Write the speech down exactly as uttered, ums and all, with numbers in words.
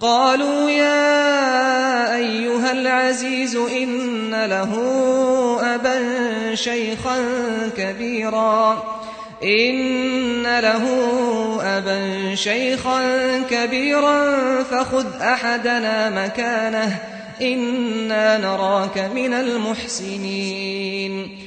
قالوا يا أيها العزيز إن له أبا شيخا كبيرا إن له أبا شيخا كبيرا فخذ أحدنا مكانه إنا نراك من المحسنين